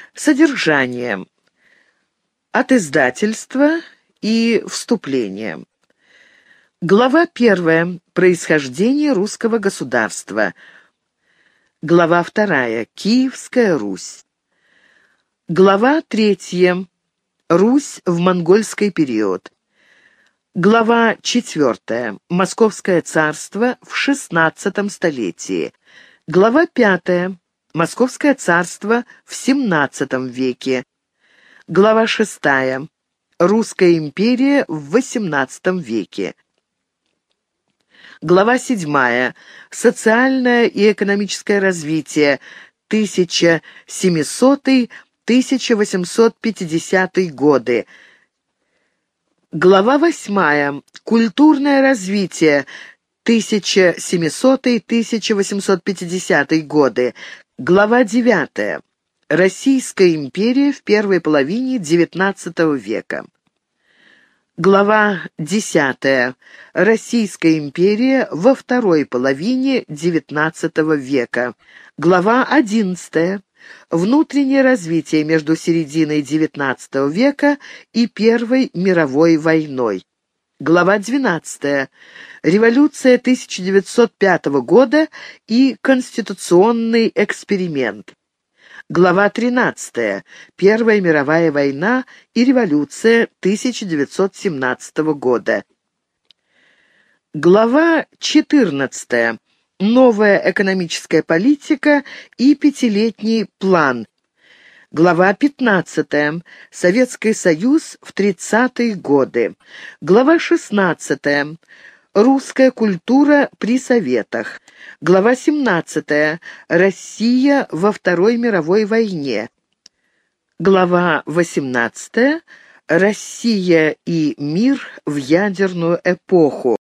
Содержание. От издательства и вступление. Глава 1. Происхождение русского государства. Глава 2. Киевская Русь. Глава 3. Русь в монгольский период. Глава 4. Московское царство в XVI столетии. Глава 5. Московское царство в XVII веке. Глава 6. Русская империя в XVIII веке. Глава 7. Социальное и экономическое развитие 1700-1850 годы. Глава 8. Культурное развитие 1700-1850 годы. Глава 9. Российская империя в первой половине XIX века. Глава 10. Российская империя во второй половине XIX века. Глава 11. Внутреннее развитие между серединой XIX века и Первой мировой войной. Глава 12. Революция 1905 года и конституционный эксперимент. Глава 13. Первая мировая война и революция 1917 года. Глава 14. Новая экономическая политика и пятилетний план. Глава 15. Советский Союз в 30-е годы. Глава 16. Русская культура при Советах. Глава 17. Россия во Второй мировой войне. Глава 18. Россия и мир в ядерную эпоху.